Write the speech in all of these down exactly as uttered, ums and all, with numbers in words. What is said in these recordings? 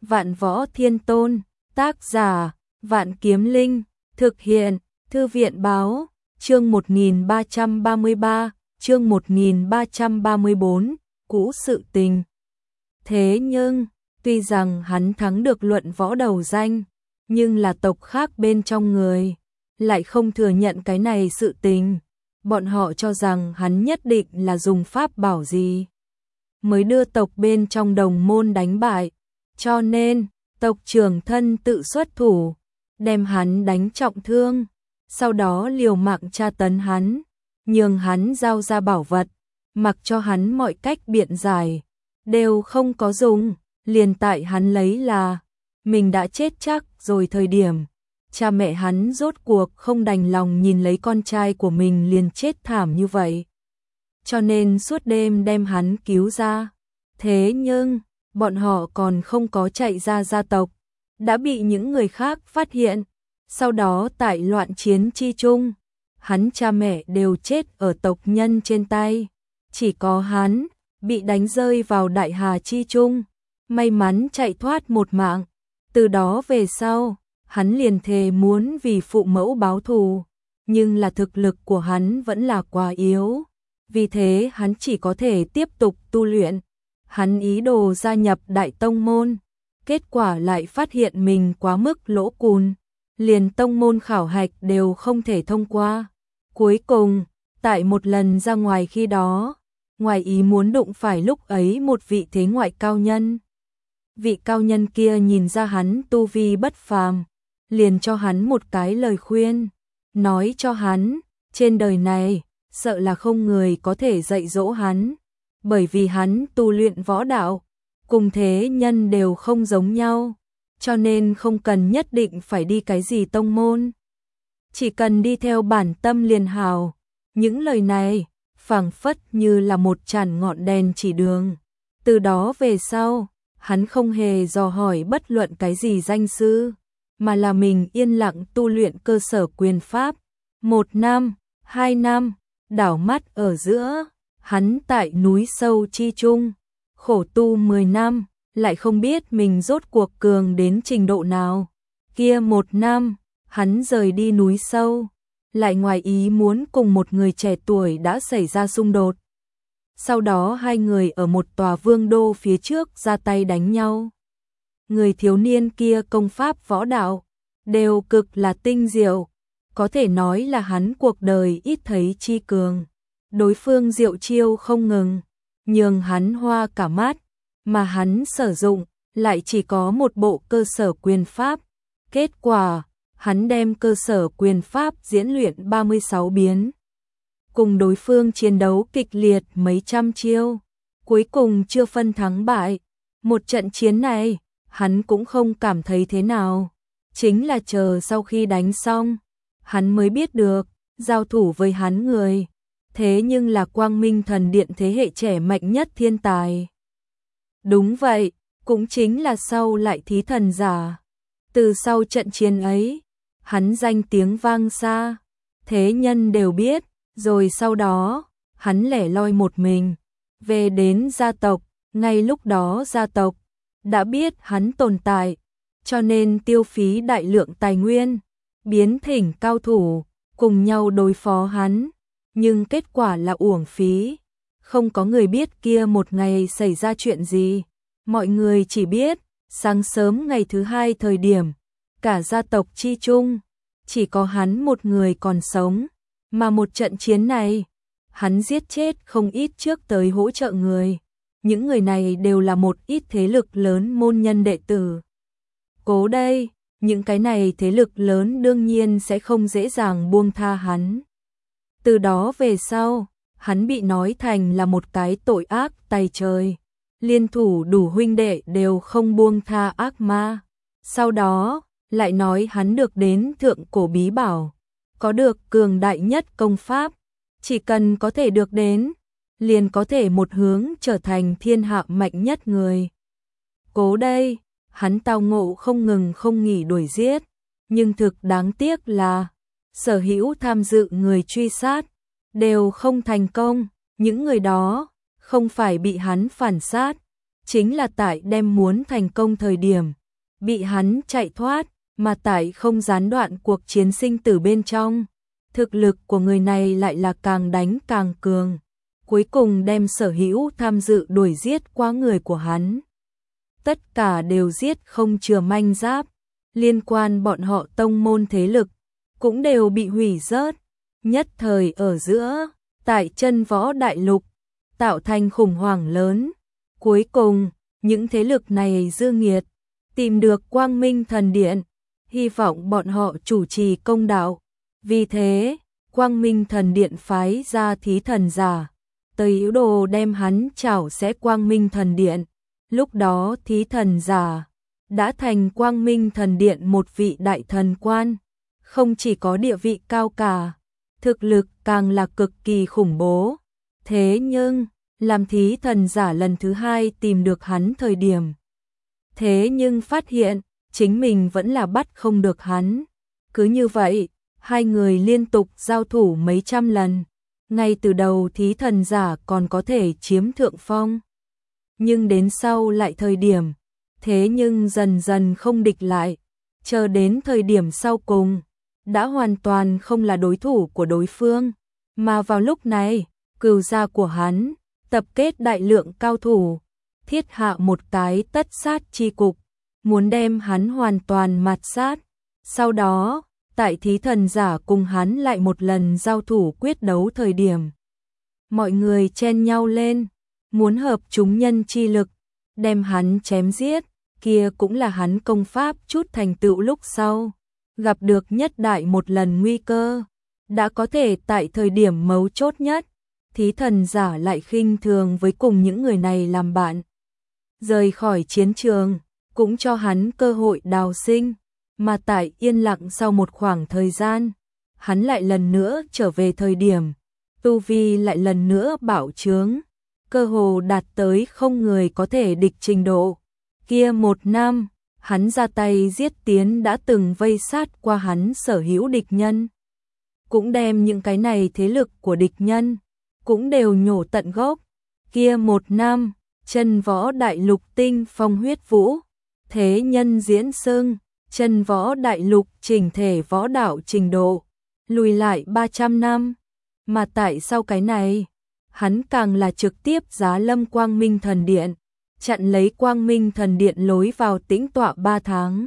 Vạn Võ Thiên Tôn, tác giả, Vạn Kiếm Linh, thực hiện, Thư viện báo, chương một nghìn ba trăm ba mươi ba, chương một nghìn ba trăm ba mươi bốn, cũ sự tình. Thế nhưng, tuy rằng hắn thắng được luận võ đầu danh, nhưng là tộc khác bên trong người, lại không thừa nhận cái này sự tình. Bọn họ cho rằng hắn nhất định là dùng pháp bảo gì mới đưa tộc bên trong đồng môn đánh bại, cho nên tộc trưởng thân tự xuất thủ, đem hắn đánh trọng thương, sau đó liều mạng tra tấn hắn, nhường hắn giao ra bảo vật, mặc cho hắn mọi cách biện giải, đều không có dùng, liền tại hắn lấy là mình đã chết chắc rồi thời điểm. Cha mẹ hắn rốt cuộc không đành lòng nhìn lấy con trai của mình liền chết thảm như vậy, cho nên suốt đêm đem hắn cứu ra. Thế nhưng, bọn họ còn không có chạy ra gia tộc, đã bị những người khác phát hiện. Sau đó tại loạn chiến chi chung, hắn cha mẹ đều chết ở tộc nhân trên tay, chỉ có hắn bị đánh rơi vào đại hà chi chung, may mắn chạy thoát một mạng. Từ đó về sau, hắn liền thề muốn vì phụ mẫu báo thù, nhưng là thực lực của hắn vẫn là quá yếu, vì thế hắn chỉ có thể tiếp tục tu luyện. Hắn ý đồ gia nhập đại tông môn, kết quả lại phát hiện mình quá mức lỗ cùn, liền tông môn khảo hạch đều không thể thông qua. Cuối cùng, tại một lần ra ngoài khi đó, ngoài ý muốn đụng phải lúc ấy một vị thế ngoại cao nhân. Vị cao nhân kia nhìn ra hắn tu vi bất phàm, liền cho hắn một cái lời khuyên, nói cho hắn, trên đời này, sợ là không người có thể dạy dỗ hắn, bởi vì hắn tu luyện võ đạo, cùng thế nhân đều không giống nhau, cho nên không cần nhất định phải đi cái gì tông môn, chỉ cần đi theo bản tâm liền hào. Những lời này, phảng phất như là một chản ngọn đèn chỉ đường. Từ đó về sau, hắn không hề dò hỏi bất luận cái gì danh sư, mà là mình yên lặng tu luyện cơ sở quyền pháp. Một năm, hai năm, đảo mắt ở giữa, hắn tại núi sâu chi chung, khổ tu mười năm, lại không biết mình rốt cuộc cường đến trình độ nào. Kia một năm, hắn rời đi núi sâu, lại ngoài ý muốn cùng một người trẻ tuổi đã xảy ra xung đột. Sau đó hai người ở một tòa vương đô phía trước ra tay đánh nhau. Người thiếu niên kia công pháp võ đạo đều cực là tinh diệu, có thể nói là hắn cuộc đời ít thấy chi cường. Đối phương diệu chiêu không ngừng, nhường hắn hoa cả mắt, mà hắn sử dụng lại chỉ có một bộ cơ sở quyền pháp. Kết quả, hắn đem cơ sở quyền pháp diễn luyện ba mươi sáu biến, cùng đối phương chiến đấu kịch liệt mấy trăm chiêu, cuối cùng chưa phân thắng bại. Một trận chiến này, hắn cũng không cảm thấy thế nào, chính là chờ sau khi đánh xong, hắn mới biết được, giao thủ với hắn người, thế nhưng là Quang Minh Thần Điện thế hệ trẻ mạnh nhất thiên tài. Đúng vậy, cũng chính là sau lại thí thần giả. Từ sau trận chiến ấy, hắn danh tiếng vang xa, thế nhân đều biết, rồi sau đó, hắn lẻ loi một mình, về đến gia tộc, ngay lúc đó gia tộc đã biết hắn tồn tại, cho nên tiêu phí đại lượng tài nguyên, biến thỉnh cao thủ, cùng nhau đối phó hắn, nhưng kết quả là uổng phí, không có người biết kia một ngày xảy ra chuyện gì, mọi người chỉ biết, sáng sớm ngày thứ hai thời điểm, cả gia tộc chi chung, chỉ có hắn một người còn sống, mà một trận chiến này, hắn giết chết không ít trước tới hỗ trợ người, những người này đều là một ít thế lực lớn môn nhân đệ tử. Cố đây, những cái này thế lực lớn đương nhiên sẽ không dễ dàng buông tha hắn. Từ đó về sau, hắn bị nói thành là một cái tội ác tày trời, liên thủ đủ huynh đệ đều không buông tha ác ma. Sau đó, lại nói hắn được đến thượng cổ bí bảo, có được cường đại nhất công pháp, chỉ cần có thể được đến, liền có thể một hướng trở thành thiên hạ mạnh nhất người. Cố đây, hắn tao ngộ không ngừng không nghỉ đuổi giết, nhưng thực đáng tiếc là, sở hữu tham dự người truy sát, đều không thành công, những người đó, không phải bị hắn phản sát, chính là tại đem muốn thành công thời điểm, bị hắn chạy thoát, mà tại không gián đoạn cuộc chiến sinh tử bên trong. Thực lực của người này lại là càng đánh càng cường, cuối cùng đem sở hữu tham dự đuổi giết qua người của hắn. Tất cả đều giết không chừa manh giáp, liên quan bọn họ tông môn thế lực, cũng đều bị hủy rớt. Nhất thời ở giữa, tại chân võ đại lục, tạo thành khủng hoảng lớn. Cuối cùng, những thế lực này dư nghiệt, tìm được Quang Minh Thần Điện, hy vọng bọn họ chủ trì công đạo. Vì thế, Quang Minh Thần Điện phái ra thí thần giả, tới yếu đồ đem hắn chảo sẽ Quang Minh Thần Điện. Lúc đó thí thần giả đã thành Quang Minh Thần Điện một vị đại thần quan, không chỉ có địa vị cao cả, thực lực càng là cực kỳ khủng bố. Thế nhưng, làm thí thần giả lần thứ hai tìm được hắn thời điểm, thế nhưng phát hiện, chính mình vẫn là bắt không được hắn. Cứ như vậy, hai người liên tục giao thủ mấy trăm lần. Ngay từ đầu thí thần giả còn có thể chiếm thượng phong. Nhưng đến sau lại thời điểm, thế nhưng dần dần không địch lại. Chờ đến thời điểm sau cùng, đã hoàn toàn không là đối thủ của đối phương. Mà vào lúc này, cừu gia của hắn, tập kết đại lượng cao thủ, thiết hạ một cái tất sát chi cục, muốn đem hắn hoàn toàn mạt sát. Sau đó, tại thí thần giả cùng hắn lại một lần giao thủ quyết đấu thời điểm, mọi người chen nhau lên, muốn hợp chúng nhân chi lực, đem hắn chém giết. Kia cũng là hắn công pháp chút thành tựu lúc sau, gặp được nhất đại một lần nguy cơ, đã có thể tại thời điểm mấu chốt nhất, thí thần giả lại khinh thường với cùng những người này làm bạn. Rời khỏi chiến trường, cũng cho hắn cơ hội đào sinh, mà tại yên lặng sau một khoảng thời gian, hắn lại lần nữa trở về thời điểm, tu vi lại lần nữa bạo trướng, cơ hồ đạt tới không người có thể địch trình độ. Kia một năm, hắn ra tay giết tiến đã từng vây sát qua hắn sở hữu địch nhân, cũng đem những cái này thế lực của địch nhân cũng đều nhổ tận gốc. Kia một năm, chân võ đại lục tinh phong huyết vũ, thế nhân diễn sưng, chân võ đại lục chỉnh thể võ đạo trình độ, lùi lại ba trăm năm. Mà tại sau cái này, hắn càng là trực tiếp giá lâm Quang Minh Thần Điện, chặn lấy Quang Minh Thần Điện lối vào tĩnh tọa ba tháng.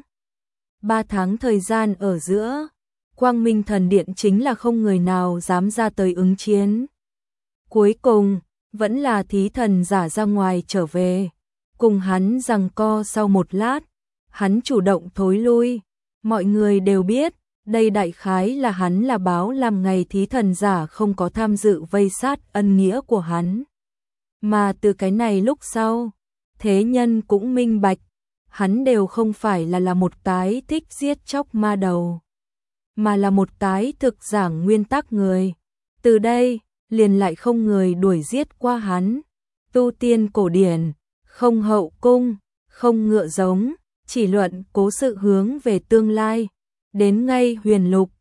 Ba tháng thời gian ở giữa, Quang Minh Thần Điện chính là không người nào dám ra tới ứng chiến. Cuối cùng, vẫn là thí thần giả ra ngoài trở về, cùng hắn giằng co sau một lát, hắn chủ động thối lui. Mọi người đều biết, đây đại khái là hắn là báo làm ngày thí thần giả không có tham dự vây sát ân nghĩa của hắn. Mà từ cái này lúc sau, thế nhân cũng minh bạch, hắn đều không phải là là một cái thích giết chóc ma đầu, mà là một cái thực giảng nguyên tắc người. Từ đây, liền lại không người đuổi giết qua hắn. Tu tiên cổ điển, không hậu cung, không ngựa giống, chỉ luận cố sự hướng về tương lai. Đến ngay huyền lục,